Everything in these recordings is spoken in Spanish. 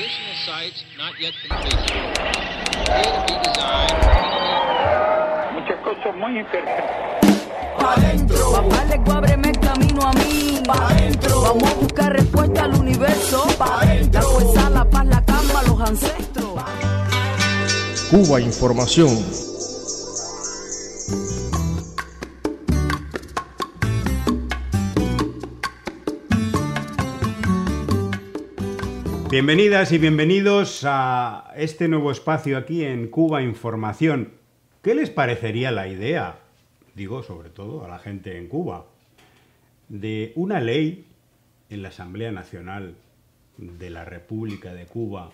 Additional sites not yet completed. Here to be designed. Muchas cosas muy interesantes. Pa' dentro. Papá le ábreme el camino a mí. Pa' dentro. Vamos a buscar respuesta al universo. Pa' dentro. La fuerza, la paz, la calma, los ancestros. Cuba Información. Bienvenidas y bienvenidos a este nuevo espacio aquí en Cuba Información. ¿Qué les parecería la idea, digo sobre todo a la gente en Cuba, de una ley en la Asamblea Nacional de la República de Cuba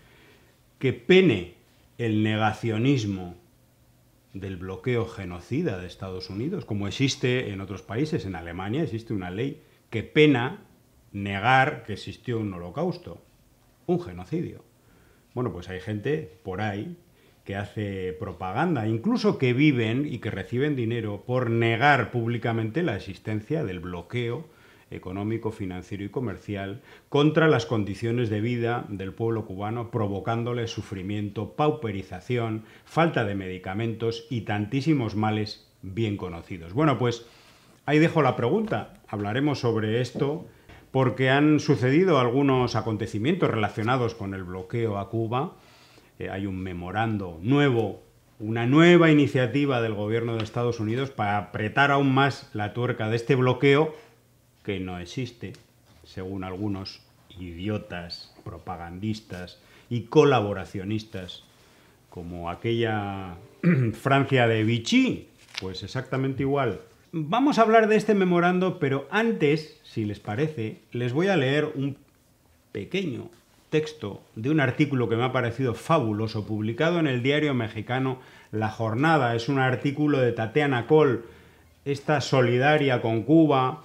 que pene el negacionismo del bloqueo genocida de Estados Unidos, como existe en otros países? En Alemania existe una ley que pena negar que existió un holocausto, un genocidio. Bueno, pues hay gente por ahí que hace propaganda, incluso que viven y que reciben dinero por negar públicamente la existencia del bloqueo económico, financiero y comercial contra las condiciones de vida del pueblo cubano, provocándole sufrimiento, pauperización, falta de medicamentos y tantísimos males bien conocidos. Bueno, pues ahí dejo la pregunta. Hablaremos sobre esto porque han sucedido algunos acontecimientos relacionados con el bloqueo a Cuba. Hay un memorando nuevo, una nueva iniciativa del gobierno de Estados Unidos para apretar aún más la tuerca de este bloqueo que no existe, según algunos idiotas, propagandistas y colaboracionistas, como aquella Francia de Vichy, pues exactamente igual. Vamos a hablar de este memorando, pero antes, si les parece, les voy a leer un pequeño texto de un artículo que me ha parecido fabuloso, publicado en el diario mexicano La Jornada. Es un artículo de Tatiana Col, esta solidaria con Cuba,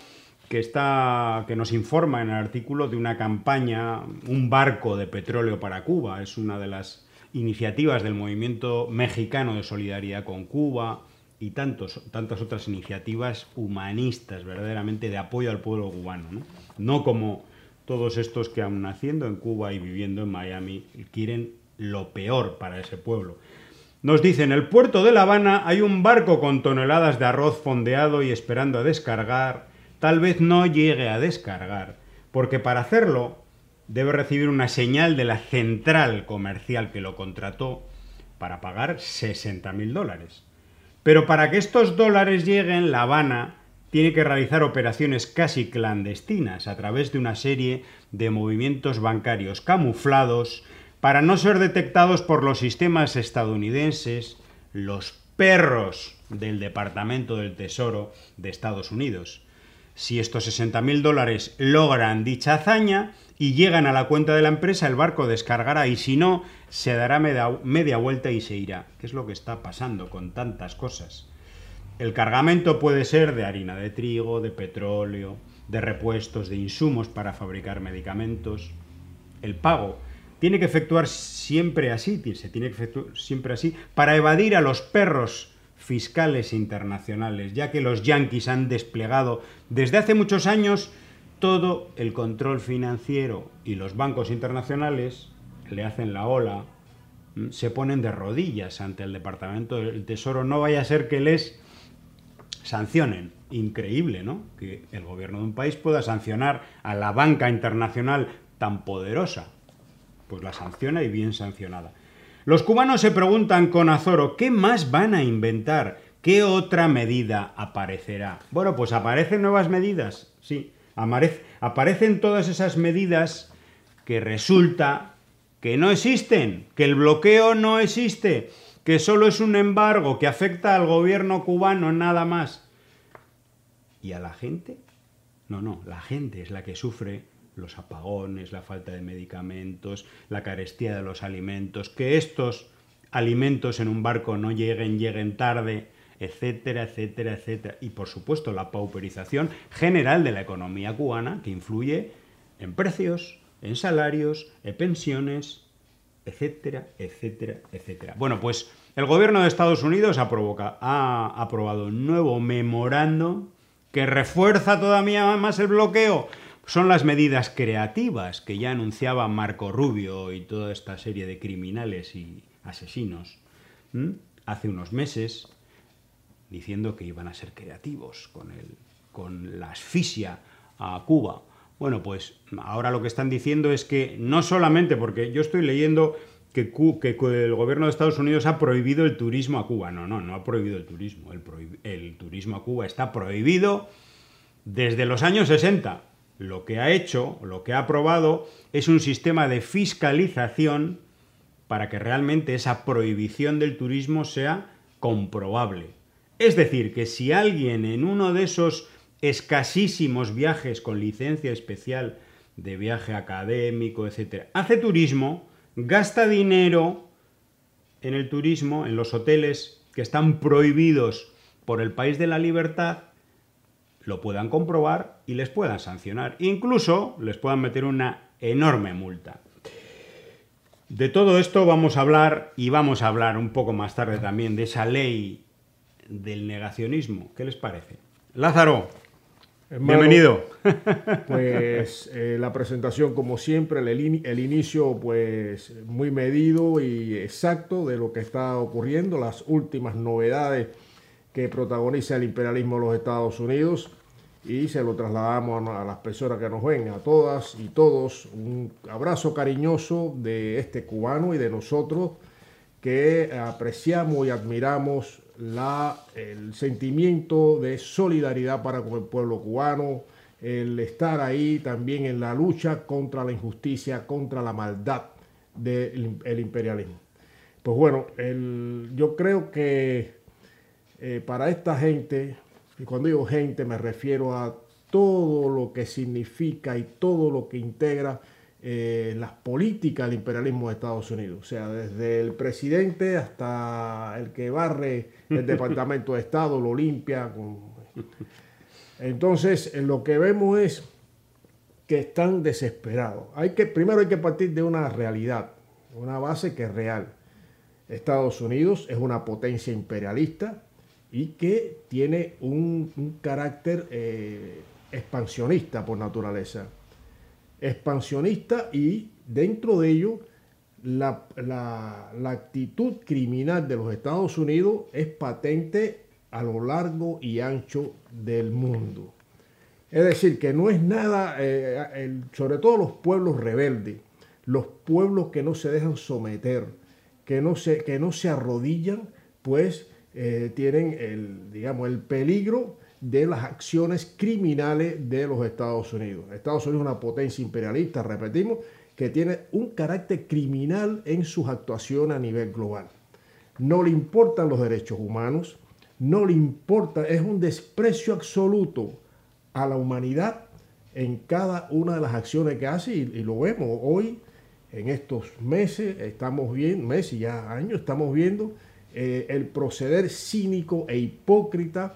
que nos informa en el artículo de una campaña, un barco de petróleo para Cuba. Es una de las iniciativas del movimiento mexicano de solidaridad con Cuba y tantas otras iniciativas humanistas, verdaderamente de apoyo al pueblo cubano, no como todos estos que aún naciendo en Cuba y viviendo en Miami quieren lo peor para ese pueblo. Nos dice: en el puerto de La Habana hay un barco con toneladas de arroz fondeado y esperando a descargar. Tal vez no llegue a descargar, porque para hacerlo debe recibir una señal de la central comercial que lo contrató para pagar $60.000. Pero para que estos dólares lleguen, La Habana tiene que realizar operaciones casi clandestinas a través de una serie de movimientos bancarios camuflados para no ser detectados por los sistemas estadounidenses, los perros del Departamento del Tesoro de Estados Unidos. Si estos $60.000 logran dicha hazaña y llegan a la cuenta de la empresa, el barco descargará y si no, se dará media vuelta y se irá. ¿Qué es lo que está pasando con tantas cosas? El cargamento puede ser de harina de trigo, de petróleo, de repuestos, de insumos para fabricar medicamentos. El pago tiene que efectuar siempre así, para evadir a los perros fiscales internacionales, ya que los yanquis han desplegado desde hace muchos años todo el control financiero y los bancos internacionales le hacen la ola, se ponen de rodillas ante el Departamento del Tesoro. No vaya a ser que les sancionen. Increíble, ¿no? Que el gobierno de un país pueda sancionar a la banca internacional tan poderosa. Pues la sanciona y bien sancionada. Los cubanos se preguntan con azoro, ¿qué más van a inventar? ¿Qué otra medida aparecerá? Bueno, pues aparecen nuevas medidas, sí. Aparecen todas esas medidas que resulta que no existen, que el bloqueo no existe, que solo es un embargo que afecta al gobierno cubano, nada más. ¿Y a la gente? No, la gente es la que sufre los apagones, la falta de medicamentos, la carestía de los alimentos, que estos alimentos en un barco no lleguen tarde, etcétera, etcétera, etcétera. Y por supuesto la pauperización general de la economía cubana, que influye en precios, en salarios, en pensiones, etcétera, etcétera, etcétera. Bueno, pues el gobierno de Estados Unidos ha aprobado un nuevo memorando que refuerza todavía más el bloqueo. son las medidas creativas que ya anunciaba Marco Rubio y toda esta serie de criminales y asesinos hace unos meses, diciendo que iban a ser creativos con la asfixia a Cuba. Bueno, pues ahora lo que están diciendo es que no solamente, porque yo estoy leyendo que el gobierno de Estados Unidos ha prohibido el turismo a Cuba. No ha prohibido el turismo. El turismo a Cuba está prohibido desde los años 60. Lo que ha hecho, lo que ha aprobado, es un sistema de fiscalización para que realmente esa prohibición del turismo sea comprobable. Es decir, que si alguien en uno de esos escasísimos viajes con licencia especial de viaje académico, etcétera, hace turismo, gasta dinero en el turismo, en los hoteles que están prohibidos por el país de la libertad, lo puedan comprobar y les puedan sancionar. Incluso les puedan meter una enorme multa. De todo esto vamos a hablar, y vamos a hablar un poco más tarde también de esa ley del negacionismo. ¿Qué les parece? Lázaro, hermano, bienvenido. Pues la presentación, como siempre, el inicio pues muy medido y exacto de lo que está ocurriendo, las últimas novedades que protagoniza el imperialismo de los Estados Unidos, y se lo trasladamos a las personas que nos ven, a todas y todos, un abrazo cariñoso de este cubano y de nosotros que apreciamos y admiramos el sentimiento de solidaridad para con el pueblo cubano, el estar ahí también en la lucha contra la injusticia, contra la maldad del imperialismo. Pues bueno, yo creo que para esta gente, y cuando digo gente me refiero a todo lo que significa y todo lo que integra las políticas del imperialismo de Estados Unidos. O sea, desde el presidente hasta el que barre el Departamento de Estado, lo limpia. Entonces, lo que vemos es que están desesperados. Primero hay que partir de una realidad, una base que es real. Estados Unidos es una potencia imperialista y que tiene un carácter expansionista por naturaleza. Expansionista, y dentro de ello la actitud criminal de los Estados Unidos es patente a lo largo y ancho del mundo. Es decir, que no es nada, sobre todo los pueblos rebeldes, los pueblos que no se dejan someter, que no se arrodillan, pues tienen el peligro de las acciones criminales de los Estados Unidos. Estados Unidos es una potencia imperialista, repetimos, que tiene un carácter criminal en sus actuaciones a nivel global. No le importan los derechos humanos, no le importa, es un desprecio absoluto a la humanidad en cada una de las acciones que hace, y lo vemos hoy, en estos meses, meses ya años, estamos viendo el proceder cínico e hipócrita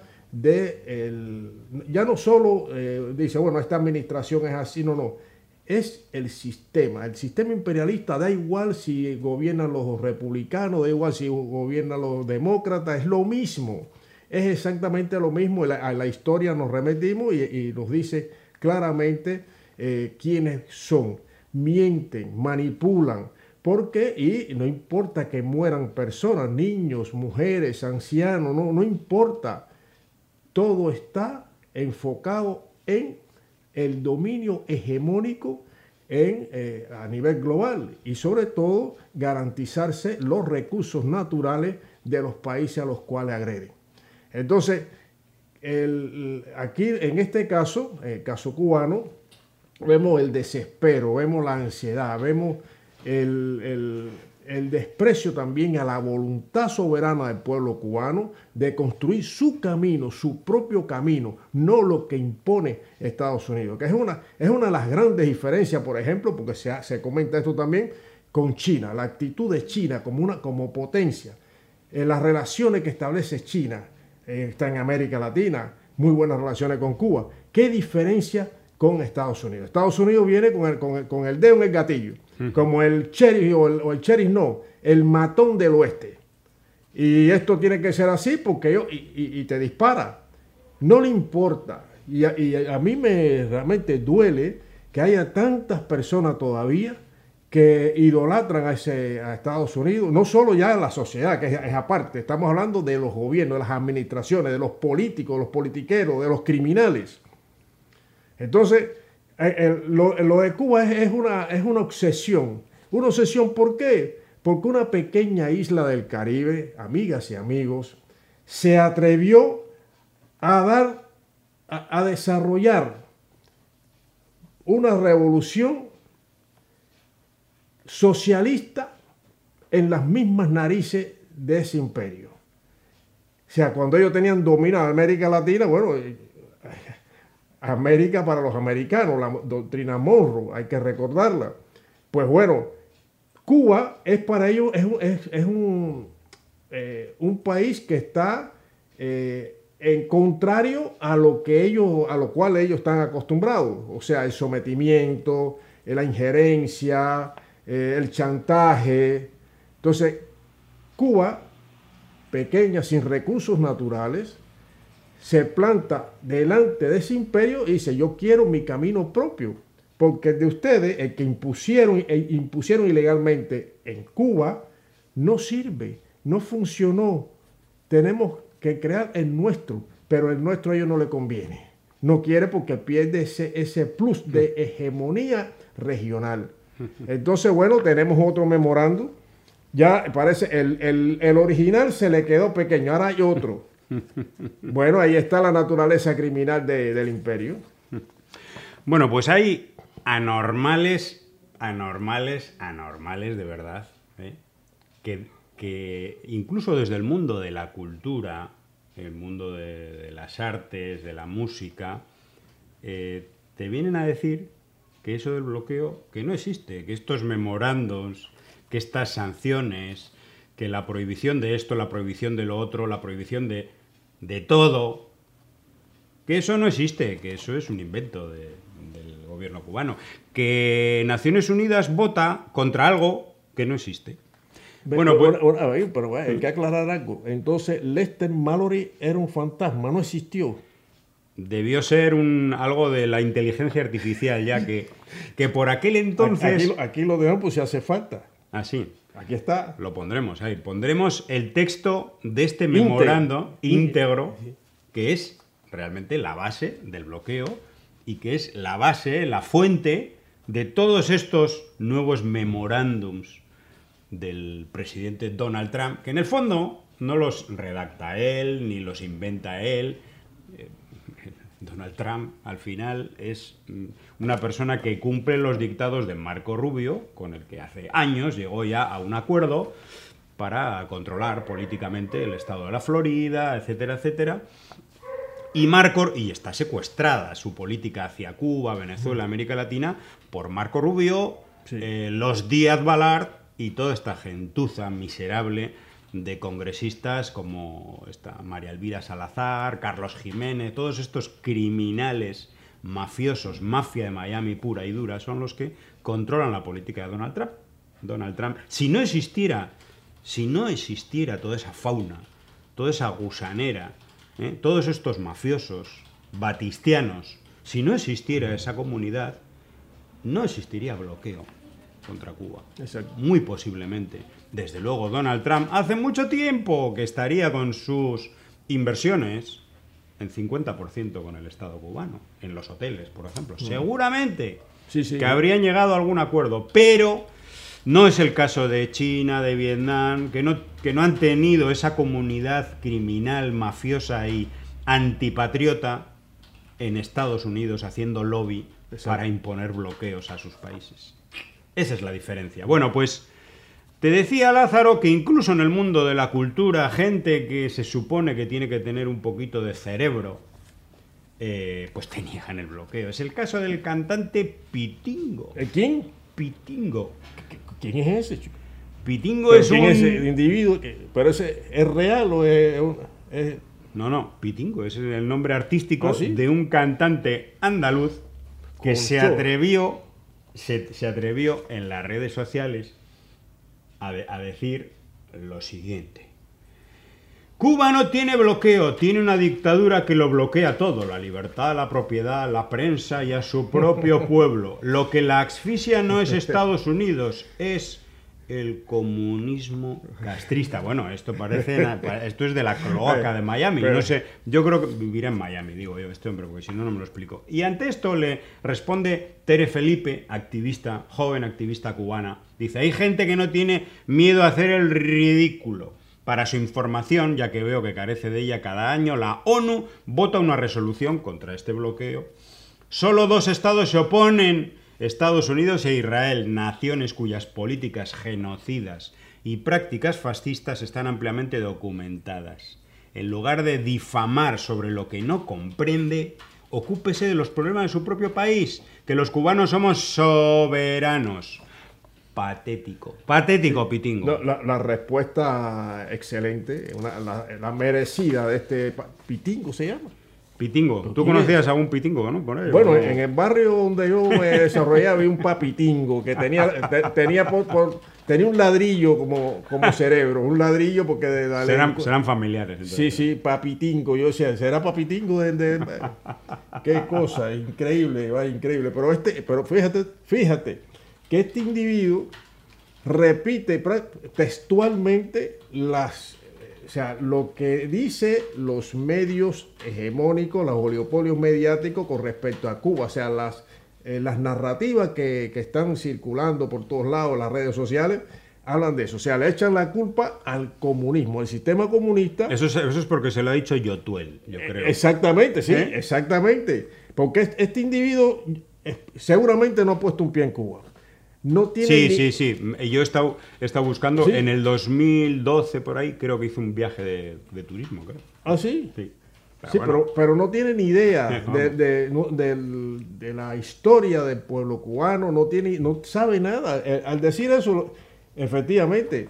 ya no solo dice, bueno, esta administración es así, no, es el sistema imperialista. Da igual si gobiernan los republicanos, da igual si gobiernan los demócratas, es lo mismo, es exactamente lo mismo. A la historia nos remitimos y nos dice claramente quiénes son. Mienten, manipulan, y no importa que mueran personas, niños, mujeres, ancianos, no importa. Todo está enfocado en el dominio hegemónico a nivel global, y sobre todo garantizarse los recursos naturales de los países a los cuales agreden. Entonces, aquí en este caso, el caso cubano, vemos el desespero, vemos la ansiedad, vemos el desprecio también a la voluntad soberana del pueblo cubano de construir su camino, su propio camino, no lo que impone Estados Unidos, que es una de las grandes diferencias, por ejemplo, porque se comenta esto también con China, la actitud de China como potencia, las relaciones que establece China, está en América Latina, muy buenas relaciones con Cuba. ¿Qué diferencia con Estados Unidos? Estados Unidos viene con el dedo en el gatillo, como el sheriff o el sheriff el matón del oeste. Y esto tiene que ser así porque y te dispara. No le importa. Y a mí me realmente duele que haya tantas personas todavía que idolatran a Estados Unidos, no solo ya la sociedad, que es aparte, estamos hablando de los gobiernos, de las administraciones, de los políticos, los politiqueros, de los criminales. Entonces, lo de Cuba es una obsesión. ¿Una obsesión por qué? Porque una pequeña isla del Caribe, amigas y amigos, se atrevió a desarrollar una revolución socialista en las mismas narices de ese imperio. O sea, cuando ellos tenían dominado América Latina, bueno, América para los americanos, la doctrina Monroe, hay que recordarla. Pues bueno, Cuba es para ellos es un país que está en contrario a lo cual ellos están acostumbrados, o sea, el sometimiento, la injerencia, el chantaje. Entonces, Cuba, pequeña, sin recursos naturales, se planta delante de ese imperio y dice: yo quiero mi camino propio, porque el de ustedes, el que impusieron ilegalmente en Cuba, no sirve, no funcionó. Tenemos que crear el nuestro, pero el nuestro a ellos no le conviene. No quiere porque pierde ese plus de hegemonía regional. Entonces, bueno, tenemos otro memorando. Ya parece, el original se le quedó pequeño, ahora hay otro. Bueno, ahí está la naturaleza criminal del imperio. Bueno, pues hay anormales de verdad, ¿eh? Que incluso desde el mundo de la cultura, el mundo de las artes, de la música, te vienen a decir que eso del bloqueo, que no existe, que estos memorándums, que estas sanciones, que la prohibición de esto, la prohibición de lo otro, la prohibición de todo, que eso no existe, que eso es un invento del gobierno cubano, que Naciones Unidas vota contra algo que no existe. Bueno, pues, pero hay que aclarar algo. Entonces, Lester Mallory era un fantasma, no existió. Debió ser algo de la inteligencia artificial, ya que por aquel entonces... Aquí lo dejamos, pues si hace falta. Ah, sí. Aquí está. Lo pondremos ahí. Pondremos el texto de este memorando íntegro, que es realmente la base del bloqueo y que es la base, la fuente de todos estos nuevos memorándums del presidente Donald Trump, que en el fondo no los redacta él ni los inventa él. Donald Trump, al final, es una persona que cumple los dictados de Marco Rubio, con el que hace años llegó ya a un acuerdo para controlar políticamente el estado de la Florida, etcétera, etcétera. Y está secuestrada su política hacia Cuba, Venezuela, América Latina, por Marco Rubio, sí, los Díaz Balart y toda esta gentuza miserable de congresistas como María Elvira Salazar, Carlos Jiménez, todos estos criminales mafiosos, mafia de Miami pura y dura, son los que controlan la política de Donald Trump. Donald Trump, si no existiera toda esa fauna, toda esa gusanera, todos estos mafiosos batistianos, si no existiera esa comunidad, no existiría bloqueo contra Cuba. Exacto. Muy posiblemente. Desde luego, Donald Trump hace mucho tiempo que estaría con sus inversiones en 50% con el Estado cubano, en los hoteles, por ejemplo. Seguramente que habrían llegado a algún acuerdo, pero no es el caso de China, de Vietnam, que no han tenido esa comunidad criminal, mafiosa y antipatriota en Estados Unidos haciendo lobby para imponer bloqueos a sus países. Esa es la diferencia. Bueno, pues te decía Lázaro que incluso en el mundo de la cultura, gente que se supone que tiene que tener un poquito de cerebro, pues te niegan el bloqueo. Es el caso del cantante Pitingo. ¿Quién? Pitingo. ¿Quién es ese, chico? Pitingo es ¿Quién es ese individuo? ¿Pero ese es real o es...? No, Pitingo es el nombre artístico, ¿Ah, sí?, de un cantante andaluz que se atrevió en las redes sociales a decir lo siguiente: Cuba no tiene bloqueo, tiene una dictadura que lo bloquea todo, la libertad, la propiedad, la prensa y a su propio pueblo. Lo que la asfixia no es Estados Unidos, es el comunismo castrista. Bueno, esto esto es de la cloaca de Miami. No sé, yo creo que vivirá en Miami, digo yo, este hombre, porque si no, no me lo explico. Y ante esto le responde Tere Felipe, activista, joven activista cubana. Dice, hay gente que no tiene miedo a hacer el ridículo. Para su información, ya que veo que carece de ella cada año, la ONU vota una resolución contra este bloqueo. Solo 2 estados se oponen, Estados Unidos e Israel, naciones cuyas políticas genocidas y prácticas fascistas están ampliamente documentadas. En lugar de difamar sobre lo que no comprende, ocúpese de los problemas de su propio país, que los cubanos somos soberanos. Patético. Patético, Pitingo. No, la respuesta excelente, la merecida de este Pitingo se llama. Pitingo. ¿Tú conocías a un Pitingo, no? Por ahí, bueno, en el barrio donde yo me desarrollaba había un papitingo que tenía un ladrillo como cerebro, un ladrillo porque serán familiares. Entonces. Sí, papitingo. Yo decía, ¿será papitingo? Qué cosa, increíble, va, increíble. Pero fíjate que este individuo repite textualmente lo que dice los medios hegemónicos, los oligopolios mediáticos con respecto a Cuba, o sea, las narrativas que están circulando por todos lados, las redes sociales, hablan de eso, o sea, le echan la culpa al comunismo, al sistema comunista. Eso es porque se lo ha dicho Yotuel, yo creo. Exactamente, sí, exactamente, porque este individuo seguramente no ha puesto un pie en Cuba. No tiene sí. Yo he estado buscando en el 2012 por ahí, creo que hizo un viaje de turismo, creo. ¿Ah, sí? Sí. Pero no tiene ni idea de la historia del pueblo cubano, no sabe nada. Al decir eso, efectivamente,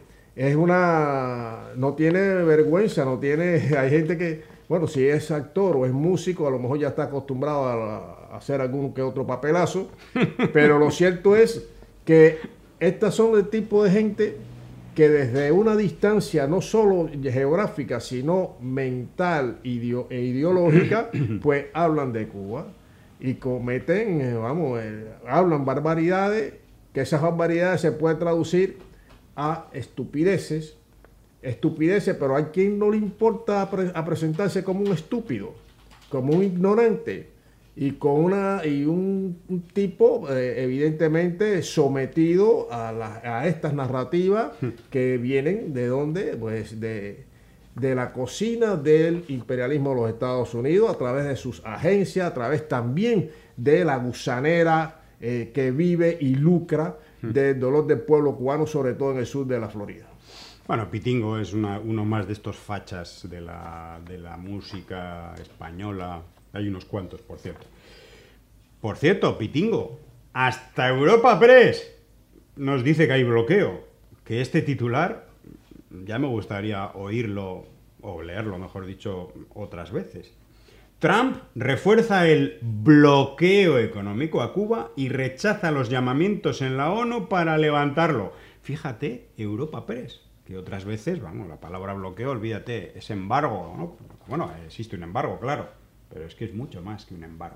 no tiene vergüenza, hay gente que, bueno, si es actor o es músico, a lo mejor ya está acostumbrado a hacer algún que otro papelazo, pero lo cierto es que estas son el tipo de gente que desde una distancia no solo geográfica, sino mental e ideológica, pues hablan de Cuba y cometen, hablan barbaridades, que esas barbaridades se pueden traducir a estupideces, pero hay quien no le importa a presentarse como un estúpido, como un ignorante, y un tipo evidentemente sometido a estas narrativas que vienen de ¿dónde? Pues de la cocina del imperialismo de los Estados Unidos, a través de sus agencias, a través también de la gusanera que vive y lucra del dolor del pueblo cubano, sobre todo en el sur de la Florida. Bueno, Pitingo es uno más de estos fachas de la música española. Hay unos cuantos, por cierto. Por cierto, Pitingo, hasta Europa Press nos dice que hay bloqueo. Que este titular ya me gustaría oírlo, o leerlo, mejor dicho, otras veces. Trump refuerza el bloqueo económico a Cuba y rechaza los llamamientos en la ONU para levantarlo. Fíjate, Europa Press, que otras veces, la palabra bloqueo, olvídate, es embargo, ¿no? Bueno, existe un embargo, claro. Pero es que es mucho más que un embargo.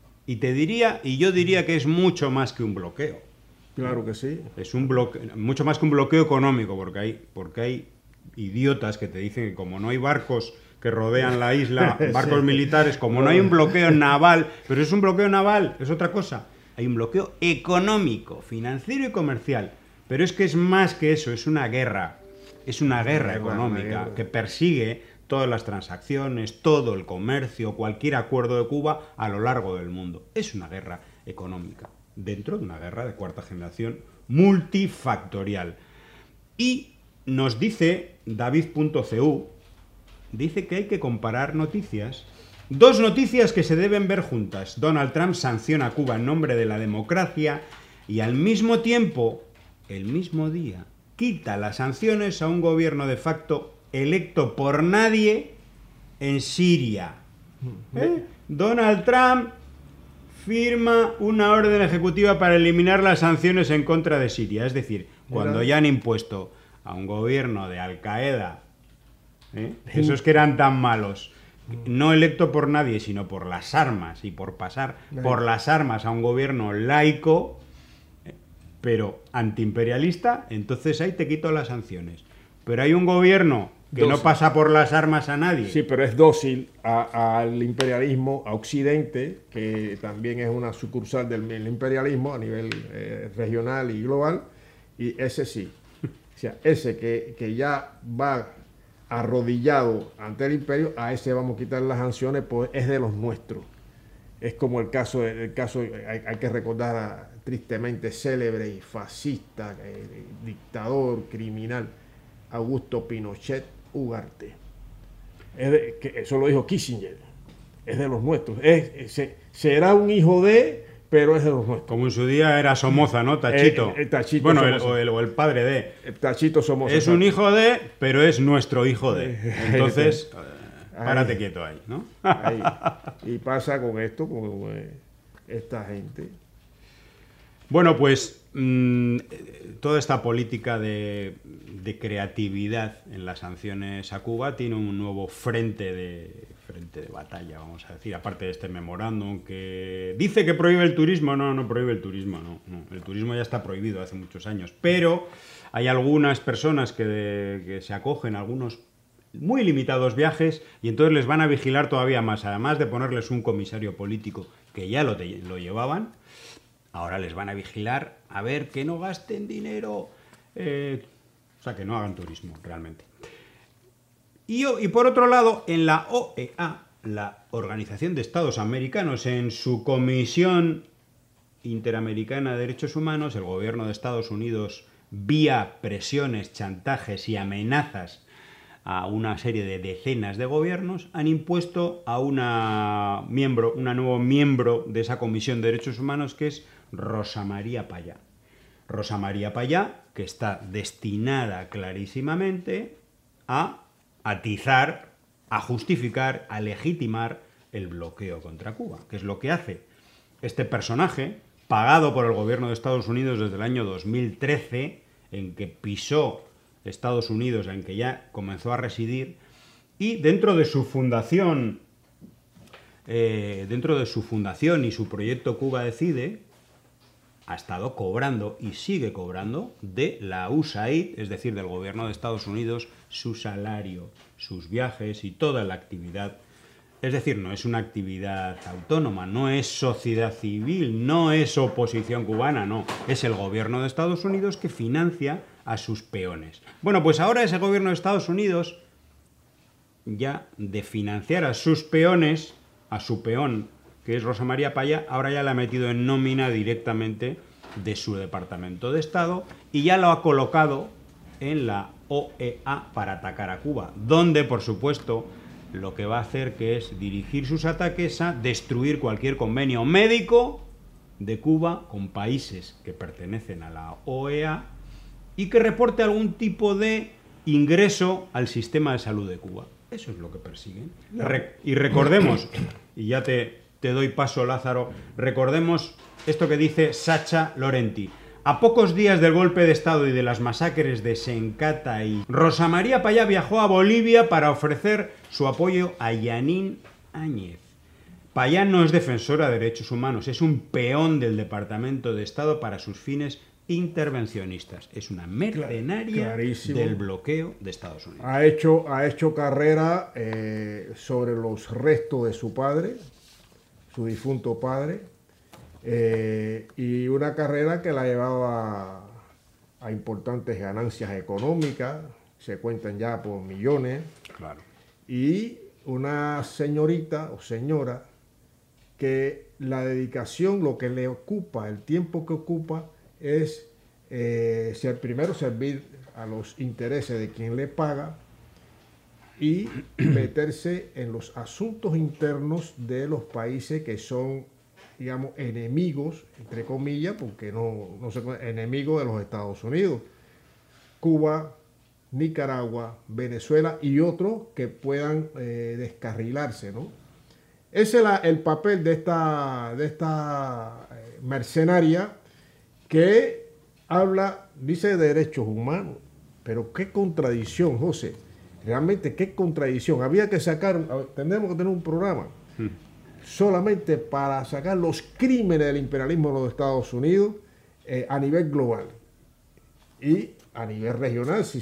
Y yo diría que es mucho más que un bloqueo. Claro que sí. Es un bloqueo, mucho más que un bloqueo económico, porque hay idiotas que te dicen que como no hay barcos que rodean la isla, barcos militares, como no hay un bloqueo naval, pero es un bloqueo naval, es otra cosa. Hay un bloqueo económico, financiero y comercial. Pero es que es más que eso, es una guerra. Es una guerra económica que persigue todas las transacciones, todo el comercio, cualquier acuerdo de Cuba a lo largo del mundo. Es una guerra económica, dentro de una guerra de cuarta generación multifactorial. Y nos dice David.cu, dice que hay que comparar noticias. 2 noticias que se deben ver juntas. Donald Trump sanciona a Cuba en nombre de la democracia y al mismo tiempo, el mismo día, quita las sanciones a un gobierno de facto electo por nadie en Siria. Donald Trump firma una orden ejecutiva para eliminar las sanciones en contra de Siria. Es decir, cuando ya han impuesto a un gobierno de Al-Qaeda ¿eh? Esos que eran tan malos. No electo por nadie, sino por las armas y por pasar por las armas a un gobierno laico, pero antiimperialista, entonces ahí te quito las sanciones. Pero hay un gobierno que no pasa por las armas a nadie. Sí, pero es dócil al imperialismo, a Occidente, que también es una sucursal del imperialismo a nivel regional y global, y ese sí. O sea, ese que ya va arrodillado ante el imperio, a ese vamos a quitar las sanciones, pues es de los nuestros. Es como el caso hay que recordar tristemente célebre y fascista, dictador, criminal, Augusto Pinochet Ugarte. Eso lo dijo Kissinger. Es de los nuestros. Será un hijo de, pero es de los nuestros. Como en su día era Somoza, ¿no? Tachito. Tachito bueno, Somoza. o el padre de. Tachito Somoza. Es un hijo de, pero es nuestro hijo de. Entonces, párate quieto ahí, ¿no? Ahí. Y pasa con esto, con esta gente. Bueno, pues toda esta política de creatividad en las sanciones a Cuba tiene un nuevo frente de batalla, vamos a decir, aparte de este memorándum que dice que prohíbe el turismo. No prohíbe el turismo, no. El turismo ya está prohibido hace muchos años, pero hay algunas personas que se acogen a algunos muy limitados viajes y entonces les van a vigilar todavía más, además de ponerles un comisario político que ya lo llevaban. Ahora les van a vigilar a ver que no gasten dinero, o sea, que no hagan turismo realmente. Y por otro lado, en la OEA, la Organización de Estados Americanos, en su Comisión Interamericana de Derechos Humanos, el gobierno de Estados Unidos, vía presiones, chantajes y amenazas a una serie de decenas de gobiernos, han impuesto a una nuevo miembro de esa Comisión de Derechos Humanos, que es Rosa María Payá. Rosa María Payá, que está destinada clarísimamente a atizar, a justificar, a legitimar el bloqueo contra Cuba, que es lo que hace este personaje, pagado por el gobierno de Estados Unidos desde el año 2013, en que pisó Estados Unidos, en que ya comenzó a residir, y dentro de su fundación y su proyecto Cuba Decide, ha estado cobrando y sigue cobrando de la USAID, es decir, del gobierno de Estados Unidos, su salario, sus viajes y toda la actividad. Es decir, no es una actividad autónoma, no es sociedad civil, no es oposición cubana, no. Es el gobierno de Estados Unidos que financia a sus peones. Bueno, pues ahora ese gobierno de Estados Unidos, ya de financiar a sus peones, a su peón, que es Rosa María Payá, ahora ya la ha metido en nómina directamente de su Departamento de Estado y ya lo ha colocado en la OEA para atacar a Cuba, donde, por supuesto, lo que va a hacer que es dirigir sus ataques a destruir cualquier convenio médico de Cuba con países que pertenecen a la OEA y que reporte algún tipo de ingreso al sistema de salud de Cuba. Eso es lo que persiguen. Y recordemos, y ya te doy paso, Lázaro, recordemos esto que dice Sacha Laurenti. A pocos días del golpe de Estado y de las masacres de Sencata y Rosa María Payá viajó a Bolivia para ofrecer su apoyo a Yanín Áñez. Payá no es defensora de derechos humanos, es un peón del Departamento de Estado para sus fines intervencionistas. Es una mercenaria del bloqueo de Estados Unidos. Ha hecho carrera sobre los restos de su padre, su difunto padre, y una carrera que la ha llevado a importantes ganancias económicas, se cuentan ya por millones. Claro. Y una señorita o señora que la dedicación, lo que le ocupa, el tiempo que ocupa, es primero servir a los intereses de quien le paga y meterse en los asuntos internos de los países que son, digamos, enemigos, entre comillas, porque no enemigos de los Estados Unidos. Cuba, Nicaragua, Venezuela y otros que puedan descarrilarse, ¿no? Ese es el papel de esta mercenaria que dice de derechos humanos, pero qué contradicción, José. realmente qué contradicción. Había que sacar, tendríamos que tener un programa solamente para sacar los crímenes del imperialismo de los Estados Unidos a nivel global y a nivel regional, si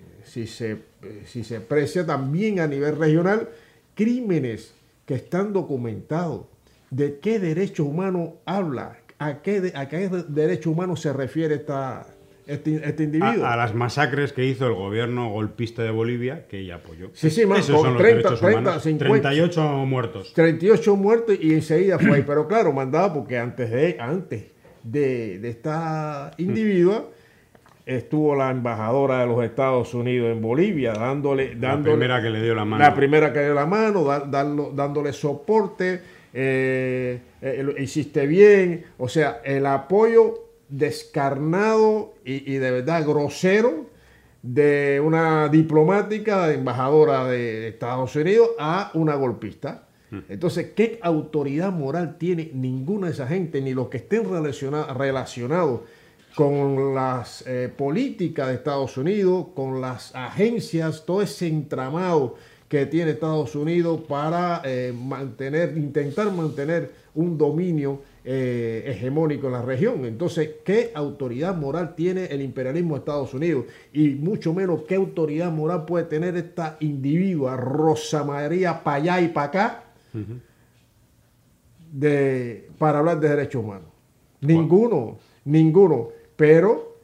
se aprecia también a nivel regional, crímenes que están documentados. ¿De qué derechos humanos habla? ¿A qué derechos humanos se refiere este individuo? A las masacres que hizo el gobierno golpista de Bolivia, que ella apoyó. Sí, Esos son los derechos humanos. 50, 38 muertos. 38 muertos y enseguida fue ahí. Pero claro, mandaba porque antes de esta individua estuvo la embajadora de los Estados Unidos en Bolivia dándole La primera que le dio la mano. La primera que le dio la mano, dándole soporte, hiciste bien, o sea, el apoyo descarnado y de verdad grosero de una diplomática, embajadora de Estados Unidos a una golpista. Entonces, ¿qué autoridad moral tiene ninguna de esa gente, ni los que estén relacionados con las políticas de Estados Unidos, con las agencias, todo ese entramado que tiene Estados Unidos para intentar mantener un dominio hegemónico en la región? Entonces, ¿qué autoridad moral tiene el imperialismo de Estados Unidos? Y mucho menos, ¿qué autoridad moral puede tener esta individua, Rosa María para allá y para acá, para hablar de derechos humanos? Ninguno. Pero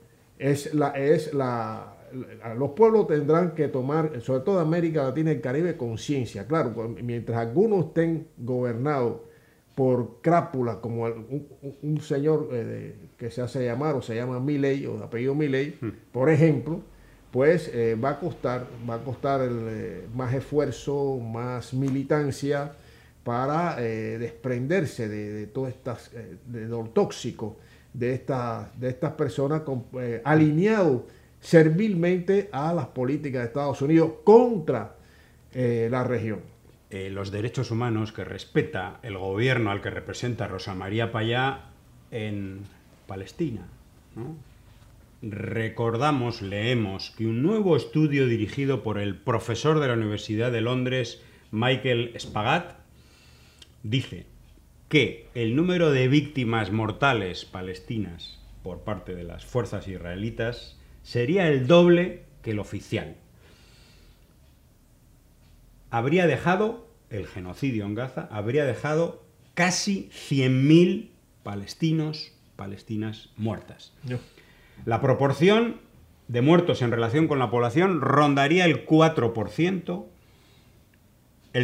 los pueblos tendrán que tomar, sobre todo América Latina y el Caribe, conciencia. Claro, mientras algunos estén gobernados por crápulas, como un señor que se hace llamar o se llama Milei, o de apellido Milei, por ejemplo, pues va a costar más esfuerzo, más militancia para desprenderse de todas estas, de lo tóxico de estas personas alineados servilmente a las políticas de Estados Unidos contra la región. Los derechos humanos que respeta el gobierno al que representa Rosa María Payá en Palestina, ¿no? Leemos que un nuevo estudio dirigido por el profesor de la Universidad de Londres, Michael Spagat, dice que el número de víctimas mortales palestinas por parte de las fuerzas israelitas sería el doble que el oficial. El genocidio en Gaza habría dejado casi 100.000 palestinas muertas. No. La proporción de muertos en relación con la población rondaría el 4%, el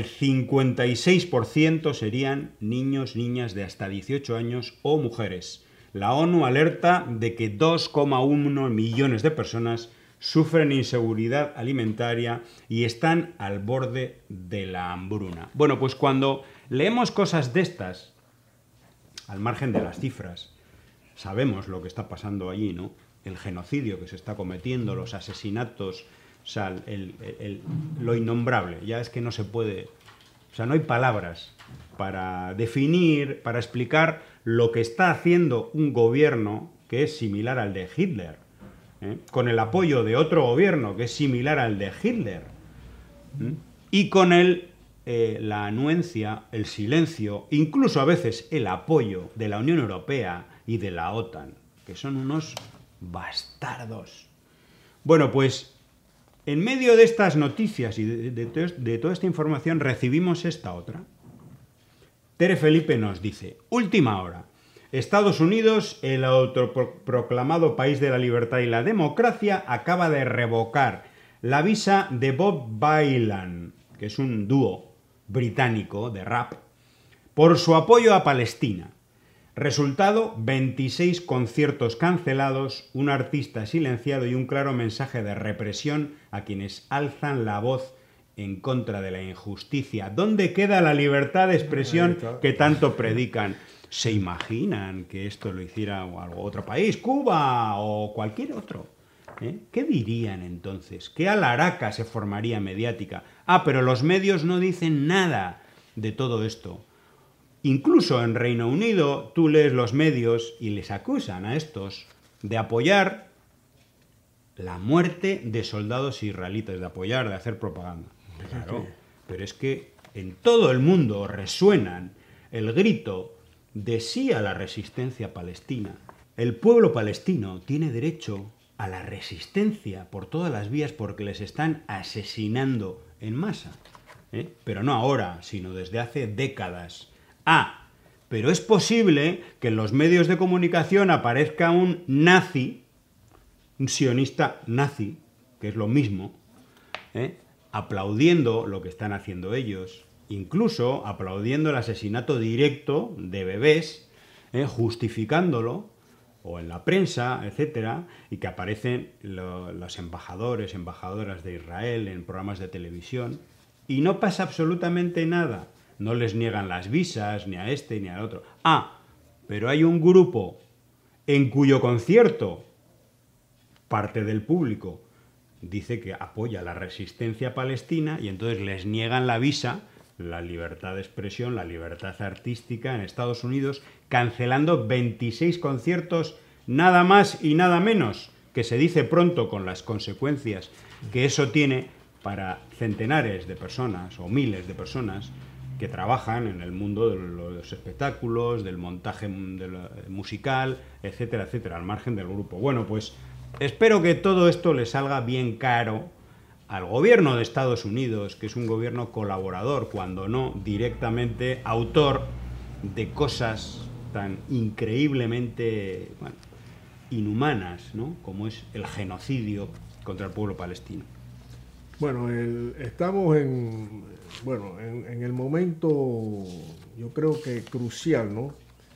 56% serían niños, niñas de hasta 18 años o mujeres. La ONU alerta de que 2,1 millones de personas sufren inseguridad alimentaria y están al borde de la hambruna. Bueno, pues cuando leemos cosas de estas, al margen de las cifras, sabemos lo que está pasando allí, ¿no? El genocidio que se está cometiendo, los asesinatos, o sea, lo innombrable. Ya es que no se puede, o sea, no hay palabras para definir, para explicar lo que está haciendo un gobierno que es similar al de Hitler, con el apoyo de otro gobierno que es similar al de Hitler, y con la anuencia, el silencio, incluso a veces el apoyo de la Unión Europea y de la OTAN, que son unos bastardos. Bueno, pues en medio de estas noticias y de toda esta información recibimos esta otra. Tere Felipe nos dice: última hora. Estados Unidos, el autoproclamado país de la libertad y la democracia, acaba de revocar la visa de Bob Dylan, que es un dúo británico de rap, por su apoyo a Palestina. Resultado, 26 conciertos cancelados, un artista silenciado y un claro mensaje de represión a quienes alzan la voz en contra de la injusticia. ¿Dónde queda la libertad de expresión que tanto predican? ¿Se imaginan que esto lo hiciera otro país, Cuba o cualquier otro? ¿Qué dirían entonces? ¿Qué alaraca se formaría mediática? Pero los medios no dicen nada de todo esto. Incluso en Reino Unido tú lees los medios y les acusan a estos de apoyar la muerte de soldados israelitas, de apoyar, de hacer propaganda. Claro, pero es que en todo el mundo resuenan el grito de sí a la resistencia palestina. El pueblo palestino tiene derecho a la resistencia por todas las vías porque les están asesinando en masa. Pero no ahora, sino desde hace décadas. Pero es posible que en los medios de comunicación aparezca un nazi, un sionista nazi, que es lo mismo, aplaudiendo lo que están haciendo ellos, incluso aplaudiendo el asesinato directo de bebés, justificándolo, o en la prensa, etcétera, y que aparecen los embajadores, embajadoras de Israel en programas de televisión, y no pasa absolutamente nada. No les niegan las visas, ni a este ni al otro. Pero hay un grupo en cuyo concierto parte del público dice que apoya la resistencia palestina y entonces les niegan la visa, la libertad de expresión, la libertad artística en Estados Unidos, cancelando 26 conciertos, nada más y nada menos, que se dice pronto con las consecuencias que eso tiene para centenares de personas o miles de personas que trabajan en el mundo de los espectáculos, del montaje musical, etcétera, etcétera, al margen del grupo. Bueno, pues espero que todo esto le salga bien caro al gobierno de Estados Unidos, que es un gobierno colaborador, cuando no directamente autor de cosas tan increíblemente inhumanas, ¿no?, como es el genocidio contra el pueblo palestino. Bueno, estamos en el momento, yo creo que crucial, ¿no?,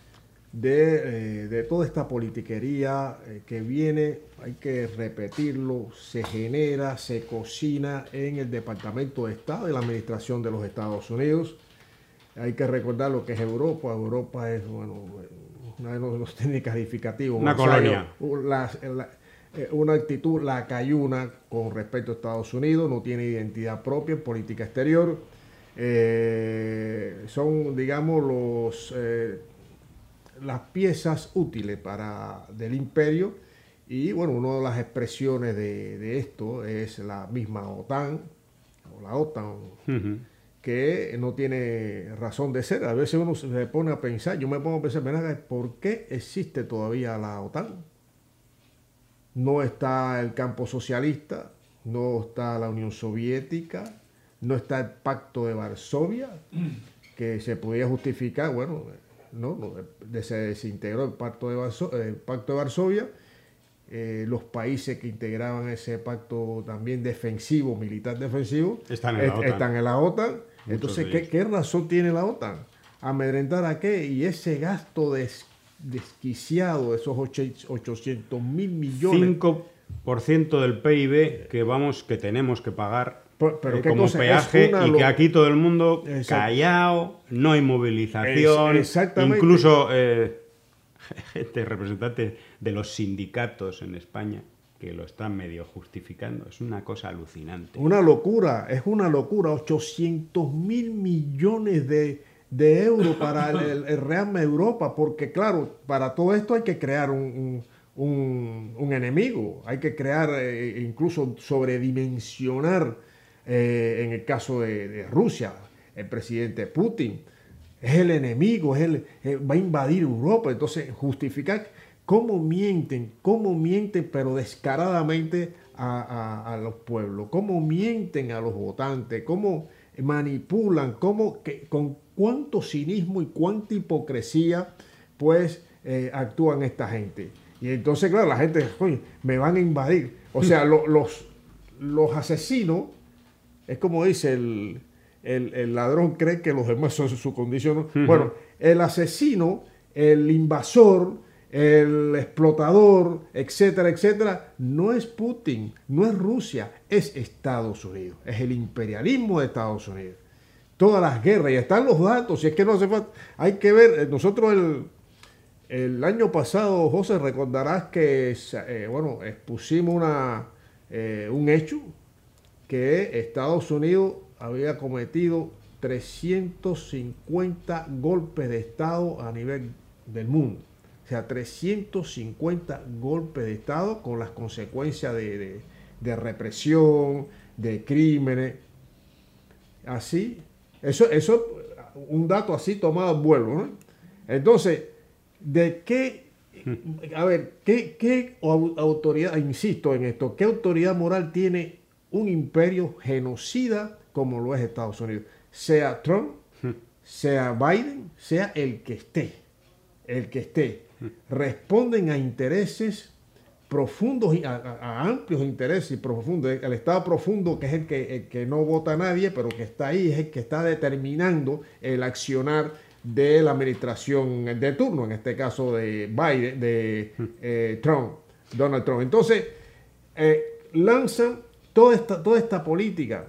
de toda esta politiquería que viene, hay que repetirlo, se genera, se cocina en el Departamento de Estado y la Administración de los Estados Unidos. Hay que recordar lo que es Europa. Europa es, una de las técnicas edificativas. Una colonia. Una actitud lacayuna con respecto a Estados Unidos, no tiene identidad propia en política exterior. Son, digamos, las piezas útiles del imperio, y bueno, una de las expresiones de esto es la misma OTAN, o la OTAN, que no tiene razón de ser. A veces uno se pone a pensar, yo me pongo a pensar, ¿por qué existe todavía la OTAN? No está el campo socialista, no está la Unión Soviética, no está el Pacto de Varsovia, que se podía justificar, se desintegró el Pacto de Varsovia. Los países que integraban ese pacto también defensivo, militar defensivo, están en la OTAN. Entonces, ¿qué razón tiene la OTAN? ¿Amedrentar a qué? Y ese gasto desquiciado, esos 800.000 millones. 5% del PIB que tenemos que pagar como cosa, peaje, y que aquí todo el mundo callado, no hay movilización. Exactamente. Incluso gente representante de los sindicatos en España que lo están medio justificando. Es una cosa alucinante. Una locura, es una locura. 800.000 millones de euros para el rearme de Europa, porque claro, para todo esto hay que crear un enemigo, hay que crear, incluso sobredimensionar, en el caso de Rusia, el presidente Putin es el enemigo, va a invadir Europa. Entonces, justificar cómo mienten, pero descaradamente a los pueblos, cómo mienten a los votantes, cómo manipulan, con cuánto cinismo y cuánta hipocresía pues actúan esta gente. Y entonces, claro, la gente, oye, me van a invadir. O sea, los asesinos, es como dice el ladrón, cree que los demás son su condición. Bueno, el asesino, el invasor, el explotador, etcétera, etcétera, no es Putin, no es Rusia, es Estados Unidos, es el imperialismo de Estados Unidos. Todas las guerras, y están los datos, y es que no hace falta, hay que ver. Nosotros el año pasado, José, recordarás que expusimos un hecho, que Estados Unidos había cometido 350 golpes de Estado a nivel del mundo. O O sea, 350 golpes de Estado con las consecuencias de represión, de crímenes. Así, eso un dato así tomado en vuelo, ¿no? Entonces, ¿de qué? A ver, ¿qué autoridad, insisto en esto, qué autoridad moral tiene un imperio genocida como lo es Estados Unidos? Sea Trump, sea Biden, sea el que esté, responden a intereses profundos, a amplios intereses profundos. El Estado profundo, que es el que no vota a nadie, pero que está ahí, es el que está determinando el accionar de la administración de turno, en este caso de Biden, de Trump, Donald Trump. Entonces, lanzan toda esta política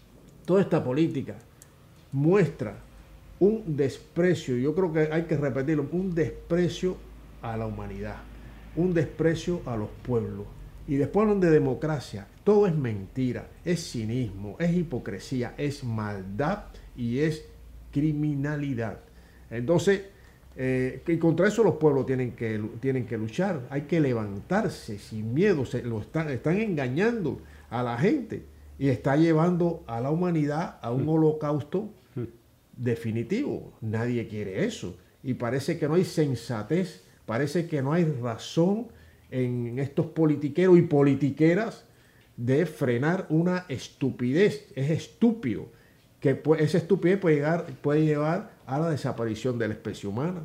muestra un desprecio, yo creo que hay que repetirlo, un desprecio a la humanidad, un desprecio a los pueblos. Y después hablan de democracia. Todo es mentira, es cinismo, es hipocresía, es maldad y es criminalidad. Entonces, y contra eso los pueblos tienen que luchar. Hay que levantarse sin miedo. Están engañando a la gente y está llevando a la humanidad a un holocausto definitivo. Nadie quiere eso. Y parece que no hay sensatez, parece que no hay razón en estos politiqueros y politiqueras de frenar una estupidez. Es estúpido que esa estupidez puede llevar a la desaparición de la especie humana.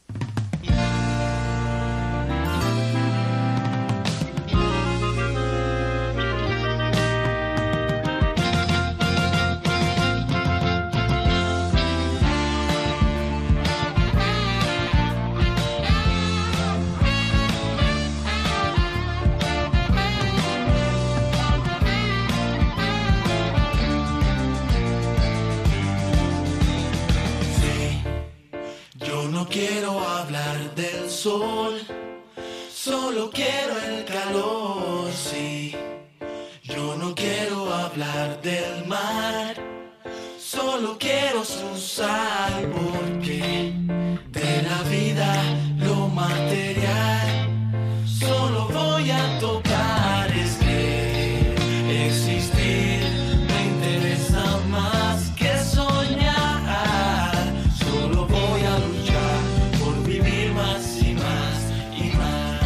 Quiero hablar del sol, solo quiero el calor, sí. Yo no quiero hablar del mar, solo quiero su sal, porque de la vida lo material solo voy a tocar. Es que existir me interesa más que soñar. Solo voy a luchar por vivir más y más y más.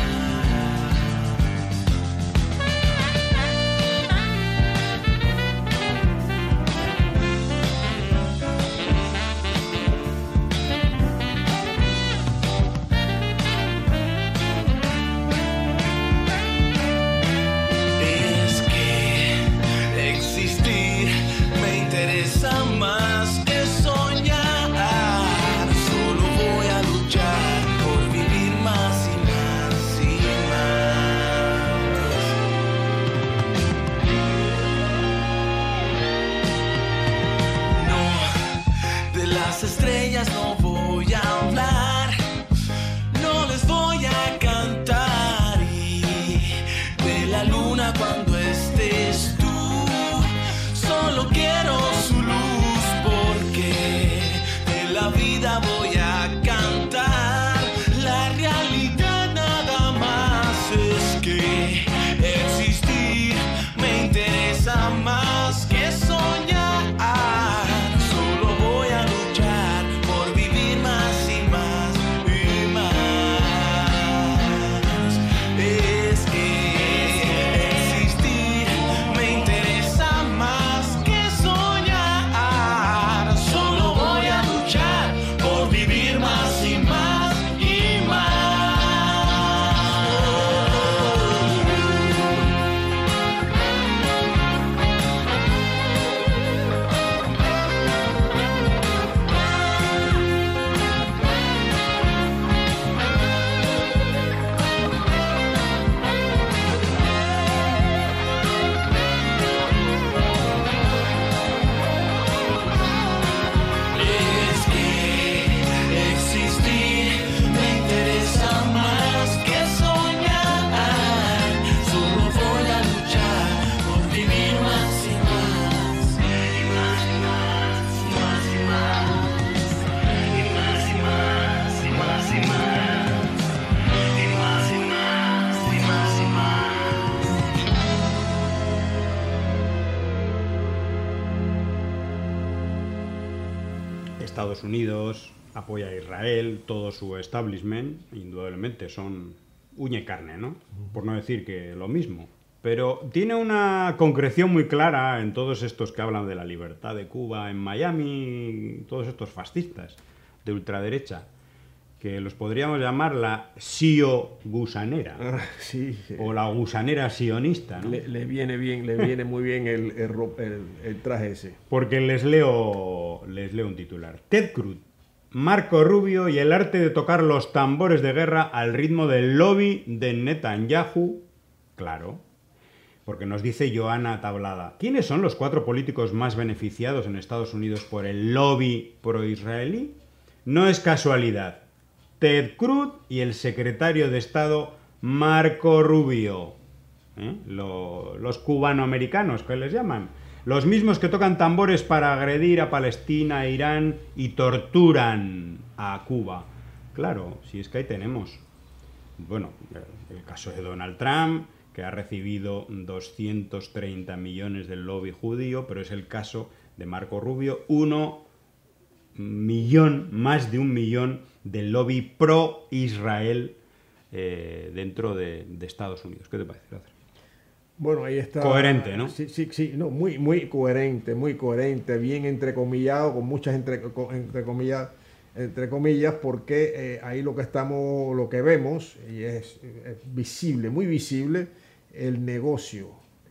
Estados Unidos apoya a Israel, todo su establishment, indudablemente, son uña y carne, ¿no? Por no decir que lo mismo. Pero tiene una concreción muy clara en todos estos que hablan de la libertad de Cuba en Miami, todos estos fascistas de ultraderecha, que los podríamos llamar la sio-gusanera, Sí, o la gusanera sionista, ¿no? le viene muy bien el traje ese. Porque les leo un titular. Ted Cruz, Marco Rubio y el arte de tocar los tambores de guerra al ritmo del lobby de Netanyahu. Claro, porque nos dice Joana Tablada. ¿Quiénes son los 4 políticos más beneficiados en Estados Unidos por el lobby pro-israelí? No es casualidad. Ted Cruz y el secretario de Estado Marco Rubio. Los cubanoamericanos, que les llaman. Los mismos que tocan tambores para agredir a Palestina, Irán y torturan a Cuba. Claro, si es que ahí tenemos. Bueno, el caso de Donald Trump, que ha recibido 230 millones del lobby judío, pero es el caso de Marco Rubio, 1 millón, más de 1 millón del lobby pro-Israel dentro de Estados Unidos. ¿Qué te parece, Lázaro? Bueno, ahí está. Coherente, ¿no? Sí, no, muy coherente, bien entrecomillado, con muchas entre comillas, porque ahí lo que vemos, y es visible, muy visible, el negocio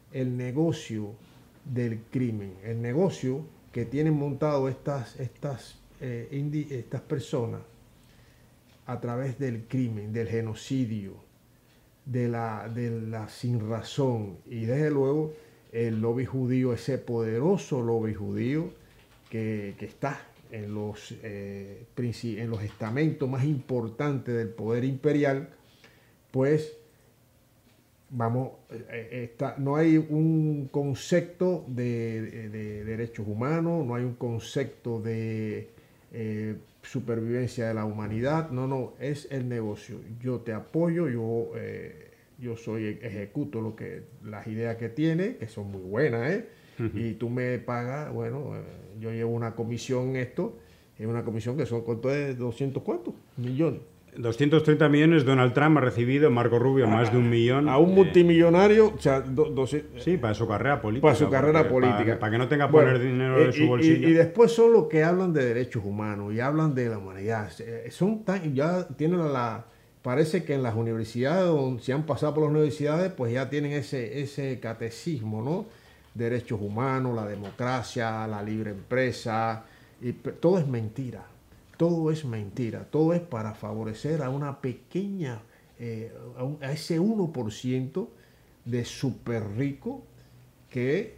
del crimen, el negocio que tienen montado estas personas a través del crimen, del genocidio, de la sinrazón, y desde luego el lobby judío, ese poderoso lobby judío que está en los estamentos más importantes del poder imperial, pues no hay un concepto de derechos humanos, no hay un concepto de supervivencia de la humanidad, no, es el negocio. Yo te apoyo, yo ejecuto las ideas que tiene, que son muy buenas, y tú me pagas, bueno, yo llevo una comisión en esto, es una comisión que son, ¿cuánto es? ¿200 cuántos? Millones. 230 millones Donald Trump ha recibido, Marco Rubio más de 1 millón. A un multimillonario, o sea, sí, para su carrera política. Para su carrera política. Para que no tenga que poner dinero de su bolsillo. Y después son los que hablan de derechos humanos y hablan de la humanidad. Ya tienen parece que en las universidades, si han pasado por las universidades, pues ya tienen ese catecismo, ¿no? Derechos humanos, la democracia, la libre empresa, y todo es mentira. Todo es mentira, todo es para favorecer a una pequeña, a ese 1% de súper rico el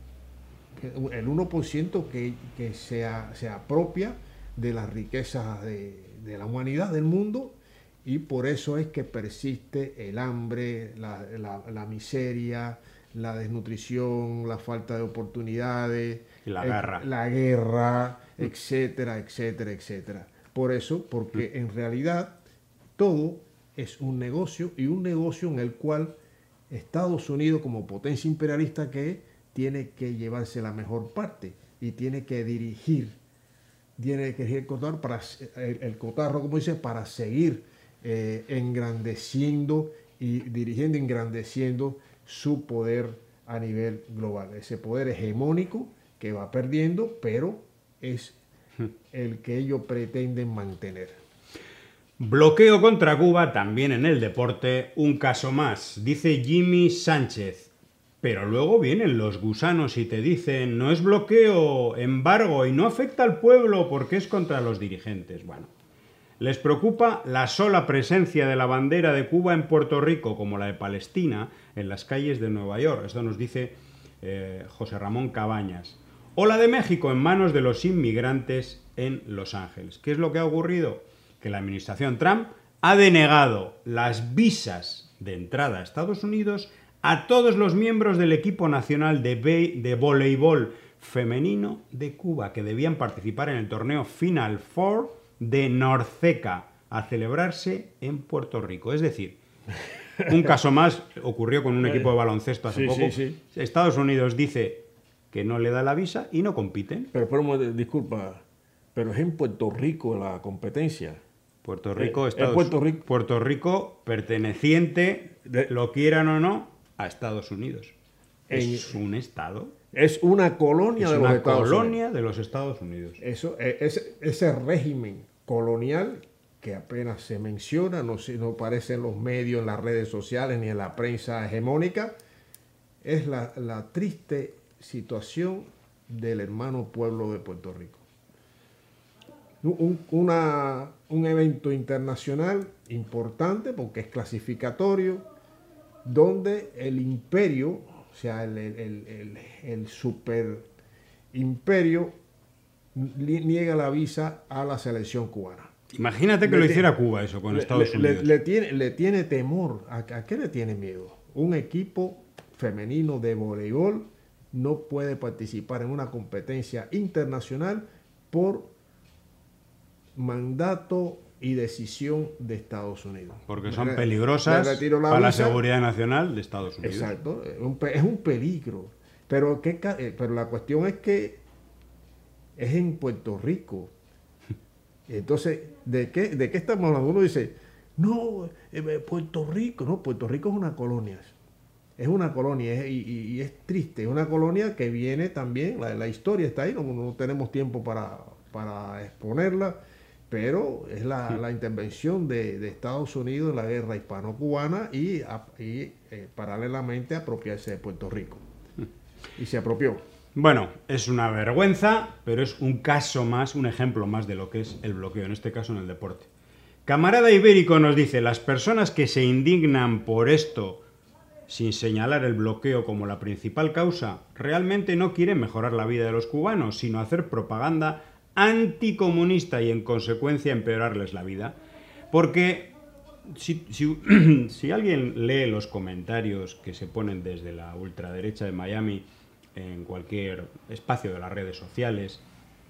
1% que se apropia de las riquezas de la humanidad, del mundo, y por eso es que persiste el hambre, la miseria, la desnutrición, la falta de oportunidades, y la guerra, etcétera, etcétera, etcétera. Por eso, porque en realidad todo es un negocio, y un negocio en el cual Estados Unidos, como potencia imperialista que es, tiene que llevarse la mejor parte y tiene que dirigir el cotarro, como dice, para seguir engrandeciendo y engrandeciendo su poder a nivel global. Ese poder hegemónico que va perdiendo, pero es el que ellos pretenden mantener. Bloqueo contra Cuba también en el deporte, un caso más, dice Jimmy Sánchez. Pero luego vienen los gusanos y te dicen, no es bloqueo, embargo, y no afecta al pueblo porque es contra los dirigentes. Bueno, les preocupa la sola presencia de la bandera de Cuba en Puerto Rico, como la de Palestina, en las calles de Nueva York. Esto nos dice José Ramón Cabañas. O la de México en manos de los inmigrantes en Los Ángeles. ¿Qué es lo que ha ocurrido? Que la administración Trump ha denegado las visas de entrada a Estados Unidos a todos los miembros del equipo nacional de voleibol femenino de Cuba, que debían participar en el torneo Final Four de Norceca, a celebrarse en Puerto Rico. Es decir, un caso más ocurrió con un equipo de baloncesto hace poco. Sí. Estados Unidos dice que no le da la visa y no compiten. Pero disculpa, Pero es en Puerto Rico la competencia. Puerto Rico, Puerto Rico perteneciente, lo quieran o no, a Estados Unidos. Es un estado. Es una colonia de los Estados Unidos. Colonia de los Estados Unidos. Eso, ese régimen colonial que apenas se menciona, no aparece en los medios, en las redes sociales, ni en la prensa hegemónica, es la triste situación del hermano pueblo de Puerto Rico. Un evento internacional importante porque es clasificatorio, donde el imperio, o sea, el super imperio niega la visa a la selección cubana. Imagínate que lo hiciera Cuba eso con Estados Unidos. Le tiene temor. ¿A qué le tiene miedo? Un equipo femenino de voleibol no puede participar en una competencia internacional por mandato y decisión de Estados Unidos. Porque son peligrosas para la seguridad nacional de Estados Unidos. Exacto, es un peligro. Pero la cuestión es que es en Puerto Rico. Entonces, ¿de qué estamos hablando? Uno dice, no, Puerto Rico es una colonia. Es una colonia y es triste. Es una colonia que viene también, la historia está ahí, no tenemos tiempo para exponerla, pero es la intervención de Estados Unidos en la guerra hispano-cubana y paralelamente apropiarse de Puerto Rico. Y se apropió. Bueno, es una vergüenza, pero es un caso más, un ejemplo más de lo que es el bloqueo, en este caso en el deporte. Camarada Ibérico nos dice, las personas que se indignan por esto, sin señalar el bloqueo como la principal causa, realmente no quieren mejorar la vida de los cubanos, sino hacer propaganda anticomunista y en consecuencia empeorarles la vida. Porque si alguien lee los comentarios que se ponen desde la ultraderecha de Miami en cualquier espacio de las redes sociales,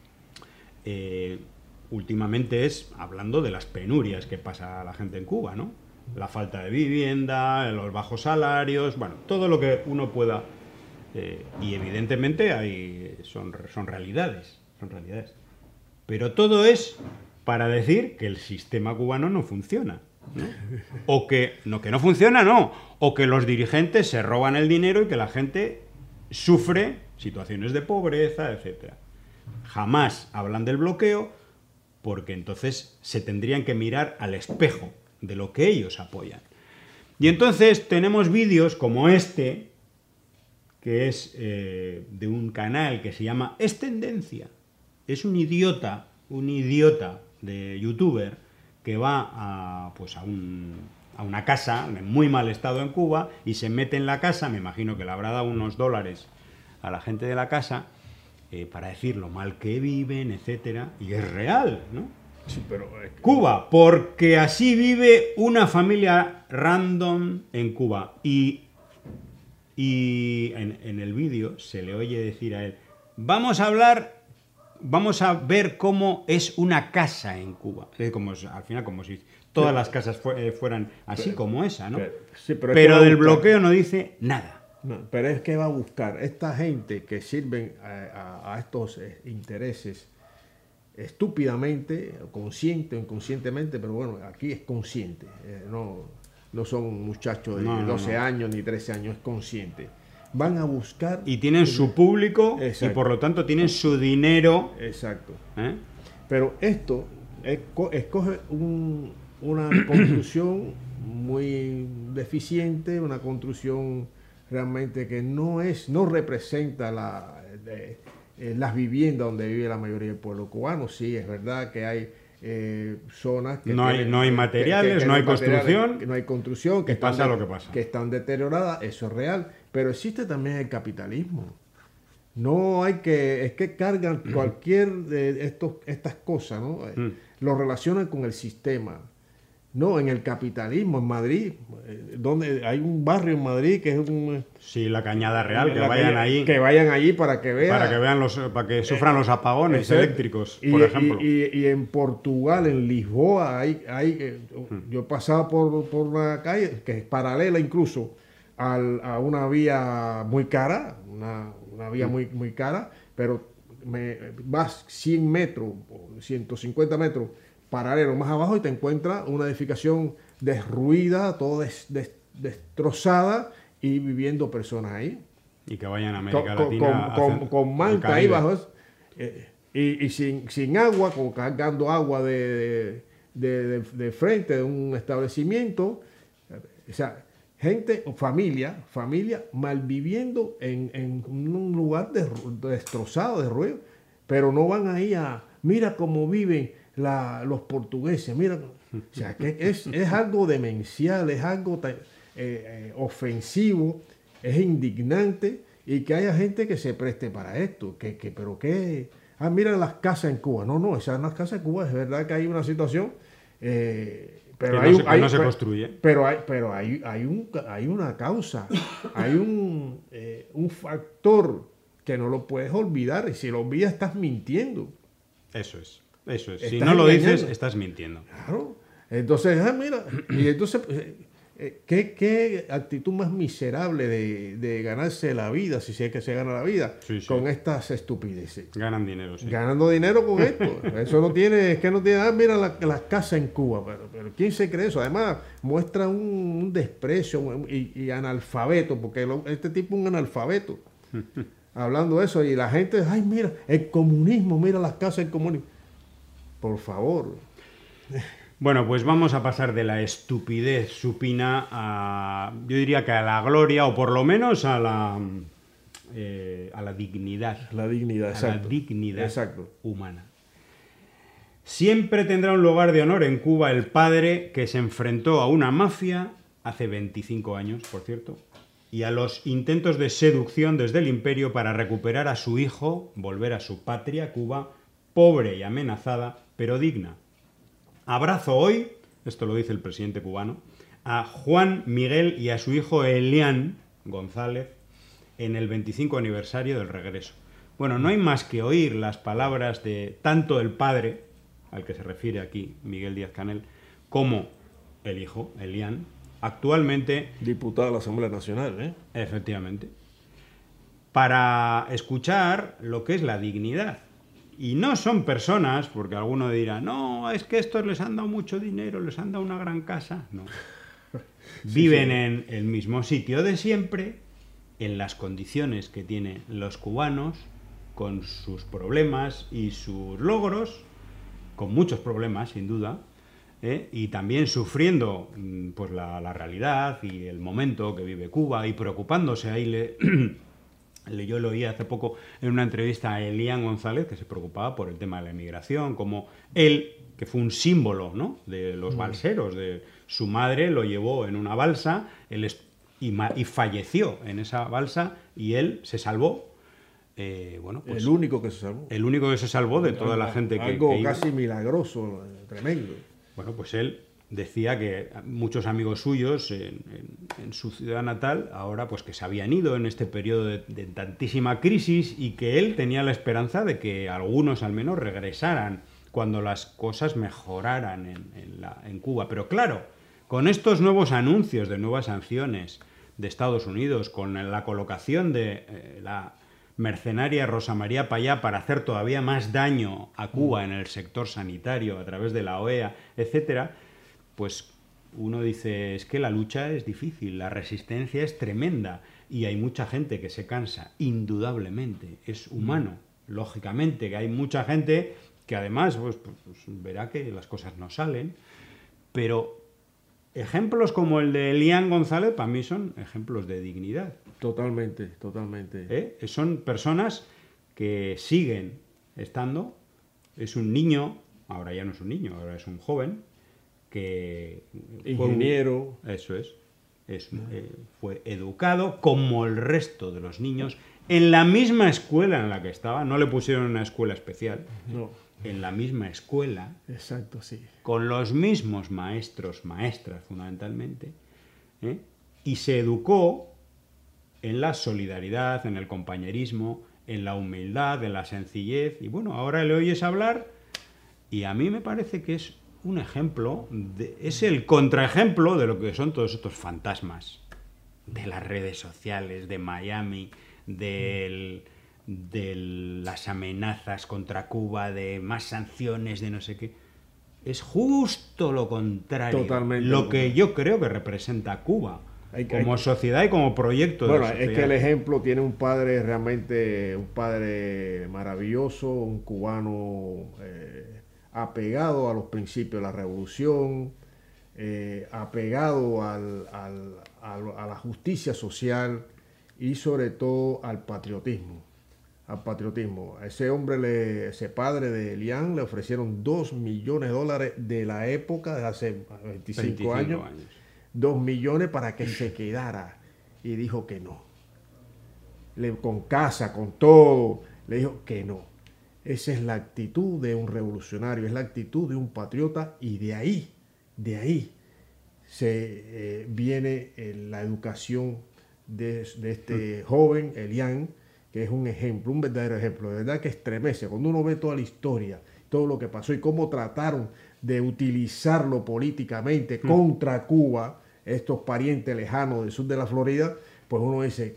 últimamente es hablando de las penurias que pasa a la gente en Cuba, ¿no? La falta de vivienda, los bajos salarios, bueno, todo lo que uno pueda, y evidentemente son realidades. Pero todo es para decir que el sistema cubano no funciona, ¿no? O que no funciona, no, o que los dirigentes se roban el dinero y que la gente sufre situaciones de pobreza, etc. Jamás hablan del bloqueo, porque entonces se tendrían que mirar al espejo de lo que ellos apoyan. Y entonces tenemos vídeos como este, que es de un canal que se llama Es Tendencia. Es un idiota de youtuber que va a una casa en muy mal estado en Cuba y se mete en la casa, me imagino que le habrá dado unos dólares a la gente de la casa para decir lo mal que viven, etcétera, y es real, ¿no? Sí, pero Cuba, porque así vive una familia random en Cuba. Y en el vídeo se le oye decir a él, vamos a ver cómo es una casa en Cuba. Al final, como si todas las casas fueran así como esa, ¿no? Pero del bloqueo no dice nada. No, pero es que va a buscar esta gente que sirven a estos intereses estúpidamente, consciente o inconscientemente, pero bueno, aquí es consciente, no son muchachos de 12 años ni 13 años, es consciente. Van a buscar... Y tienen su público. Exacto. Y por lo tanto tienen su dinero. Exacto. Pero esto escoge una construcción muy deficiente, una construcción realmente que no representa las viviendas donde vive la mayoría del pueblo cubano. Sí, es verdad que hay zonas que no hay materiales, no hay construcción, que pasa lo que pasa, que están deterioradas, eso es real, pero existe también el capitalismo. Es que cargan cualquier de estas cosas, ¿no? Lo relacionan con el sistema. No, en el capitalismo, en Madrid, donde hay un barrio en Madrid que es sí, la Cañada Real, que vayan allí. Que vayan allí para que vean. Para que sufran los apagones eléctricos, por ejemplo. Y en Portugal, en Lisboa, yo pasaba por una calle que es paralela incluso a una vía muy cara, una vía muy cara, pero vas 100 metros o 150 metros paralelo más abajo y te encuentras una edificación derruida, todo destrozada y viviendo personas ahí. Y que vayan a América Latina con manta ahí bajo eso. Y sin agua, cargando agua de frente de un establecimiento. O sea, gente, familia malviviendo en un lugar destrozado, de ruido, pero no van ahí mira cómo viven los portugueses, mira. O sea, que es algo demencial, es algo ofensivo, es indignante, y que haya gente que se preste para esto, mira las casas en Cuba. No, esas las casas en Cuba, es verdad que hay una situación, pero no se construye. Pero hay una causa, hay un factor que no lo puedes olvidar, y si lo olvidas estás mintiendo. Eso es. Si no lo dices, estás mintiendo. Claro. Entonces, mira, y entonces, ¿qué actitud más miserable de ganarse la vida, si es que se gana la vida, con estas estupideces? Ganan dinero, sí. Ganando dinero con esto. Eso no tiene, mira las casas en Cuba, pero ¿quién se cree eso? Además, muestra un desprecio y analfabeto, porque este tipo es un analfabeto. Hablando de eso, y la gente, mira, el comunismo, mira las casas del comunismo. Por favor. Bueno, pues vamos a pasar de la estupidez supina yo diría que a la gloria, o por lo menos a la dignidad. La dignidad, exacto. La dignidad humana. Siempre tendrá un lugar de honor en Cuba el padre que se enfrentó a una mafia hace 25 años, por cierto, y a los intentos de seducción desde el imperio para recuperar a su hijo, volver a su patria, Cuba, pobre y amenazada, pero digna. Abrazo hoy, esto lo dice el presidente cubano, a Juan Miguel y a su hijo Elian González en el 25 aniversario del regreso. Bueno, no hay más que oír las palabras de tanto el padre, al que se refiere aquí Miguel Díaz-Canel, como el hijo, Elian, actualmente diputado de la Asamblea Nacional, efectivamente, para escuchar lo que es la dignidad. Y no son personas, porque alguno dirá, no, es que estos les han dado mucho dinero, les han dado una gran casa. No. Viven en el mismo sitio de siempre, en las condiciones que tienen los cubanos, con sus problemas y sus logros, con muchos problemas, sin duda, y también sufriendo pues la realidad y el momento que vive Cuba, y preocupándose. Ahí yo lo oí hace poco en una entrevista a Elian González, que se preocupaba por el tema de la emigración, como él, que fue un símbolo, ¿no?, de los balseros, de su madre lo llevó en una balsa y falleció en esa balsa, y él se salvó. Pues, el único que se salvó. El único que se salvó de toda la gente que iba. Casi milagroso, tremendo. Bueno, pues él decía que muchos amigos suyos en su ciudad natal, ahora pues que se habían ido en este periodo de tantísima crisis, y que él tenía la esperanza de que algunos al menos regresaran cuando las cosas mejoraran en Cuba. Pero claro, con estos nuevos anuncios de nuevas sanciones de Estados Unidos, con la colocación de la mercenaria Rosa María Payá para hacer todavía más daño a Cuba en el sector sanitario a través de la OEA, etcétera, pues uno dice, es que la lucha es difícil, la resistencia es tremenda, y hay mucha gente que se cansa, indudablemente, es humano. Lógicamente que hay mucha gente que además pues verá que las cosas no salen, pero ejemplos como el de Elian González para mí son ejemplos de dignidad. Totalmente, totalmente. Son personas que siguen estando. Es un niño, ahora ya no es un niño, ahora es un joven, que ingeniero. Fue educado como el resto de los niños en la misma escuela en la que estaba. No le pusieron una escuela especial, no, en la misma escuela. Exacto, sí. Con los mismos maestros, maestras fundamentalmente, y se educó en la solidaridad, en el compañerismo, en la humildad, en la sencillez. Y bueno, ahora le oyes hablar y a mí me parece que es un ejemplo, es el contraejemplo de lo que son todos estos fantasmas de las redes sociales, de Miami, de de las amenazas contra Cuba, de más sanciones, de no sé qué. Es justo lo contrario. Totalmente lo que yo creo que representa Cuba. Hay Sociedad y como proyecto de sociedad. Es que el ejemplo tiene un padre realmente, un padre maravilloso, un cubano apegado a los principios de la revolución, apegado a la justicia social y sobre todo al patriotismo. A ese hombre, ese padre de Elian, le ofrecieron $2 millones de la época, de hace 25 años. 2 millones para que se quedara, y dijo que no. Con casa, con todo, le dijo que no. Esa es la actitud de un revolucionario, es la actitud de un patriota, y de ahí viene la educación de este joven Elian, que es un ejemplo, un verdadero ejemplo, de verdad que estremece cuando uno ve toda la historia, todo lo que pasó y cómo trataron de utilizarlo políticamente contra Cuba, estos parientes lejanos del sur de la Florida. Pues uno dice,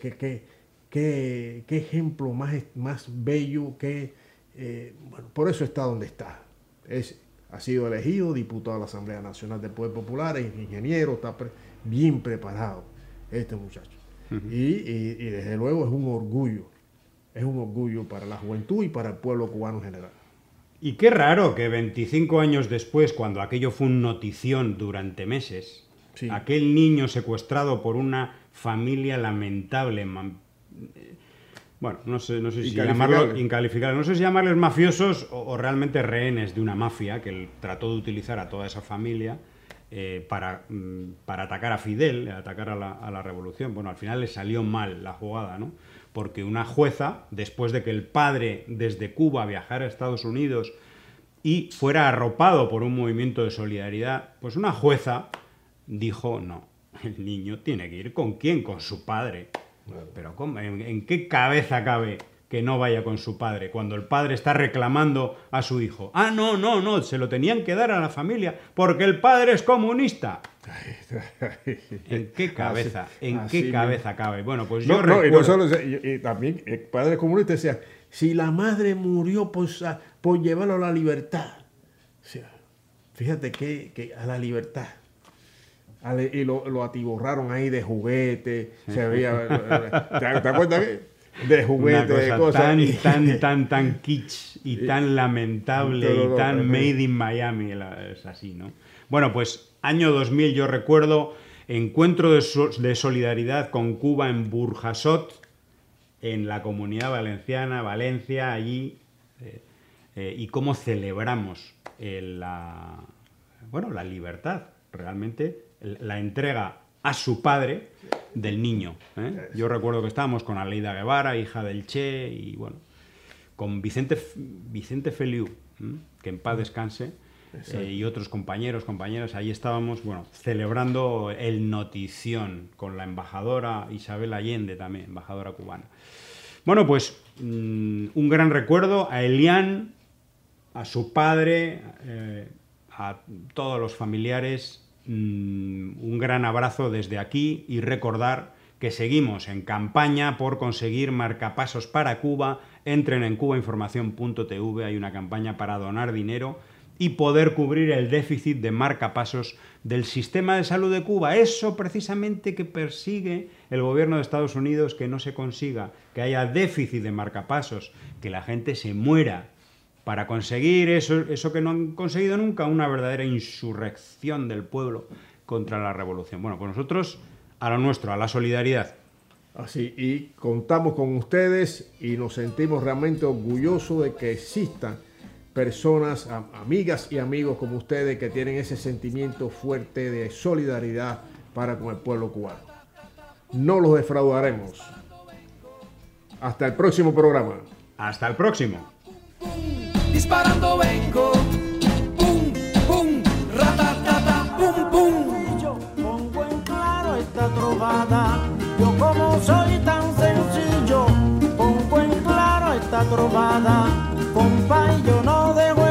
qué ejemplo más bello, bueno, por eso está donde está. Ha sido elegido diputado a la Asamblea Nacional del Poder Popular, es ingeniero, está bien preparado este muchacho. Y desde luego es un orgullo para la juventud y para el pueblo cubano en general. Y qué raro que 25 años después, cuando aquello fue un notición durante meses, sí, aquel niño secuestrado por una familia lamentable, bueno, no sé si llamarlo incalificable, no sé si llamarles mafiosos o realmente rehenes de una mafia que trató de utilizar a toda esa familia para atacar a Fidel, atacar a la revolución. Bueno, al final le salió mal la jugada, ¿no? Porque una jueza, después de que el padre desde Cuba viajara a Estados Unidos y fuera arropado por un movimiento de solidaridad, pues una jueza dijo, no, el niño tiene que ir ¿con quién? Con su padre. Pero ¿en qué cabeza cabe que no vaya con su padre cuando el padre está reclamando a su hijo? Ah, no, se lo tenían que dar a la familia porque el padre es comunista. ¿En qué cabeza? ¿En qué cabeza cabe? Bueno, pues yo recuerdo... Y no solo, y también el padre comunista decía, si la madre murió por llevarlo a la libertad. O sea, fíjate que a la libertad. Y lo atiborraron ahí de juguete. Se veía, ¿te acuerdas? De juguete, de cosas. Tan kitsch y tan lamentable y tan made in Miami. Es así, ¿no? Bueno, pues año 2000, yo recuerdo, encuentro de solidaridad con Cuba en Burjasot, en la Comunidad Valenciana, Valencia, allí, y cómo celebramos la libertad, realmente, la entrega a su padre del niño. Yo recuerdo que estábamos con Aleida Guevara, hija del Che, y bueno, con Vicente Feliu, que en paz descanse, y otros compañeros, compañeras, ahí estábamos, bueno, celebrando el notición con la embajadora Isabel Allende también, embajadora cubana. Bueno, pues un gran recuerdo a Elian, a su padre, a todos los familiares, un gran abrazo desde aquí y recordar que seguimos en campaña por conseguir marcapasos para Cuba. Entren en cubainformación.tv, hay una campaña para donar dinero y poder cubrir el déficit de marcapasos del sistema de salud de Cuba. Eso precisamente que persigue el gobierno de Estados Unidos, que no se consiga, que haya déficit de marcapasos, que la gente se muera para conseguir eso que no han conseguido nunca, una verdadera insurrección del pueblo contra la revolución. Bueno, pues nosotros a lo nuestro, a la solidaridad. Así, y contamos con ustedes y nos sentimos realmente orgullosos de que existan personas, amigas y amigos como ustedes que tienen ese sentimiento fuerte de solidaridad para con el pueblo cubano. No los defraudaremos. Hasta el próximo programa. Hasta el próximo. Disparando vengo, pum, pum, ratatata, pum, pum. Yo pongo en claro esta trovada, yo como soy tan sencillo, pongo en claro esta trovada, compa, y yo no dejo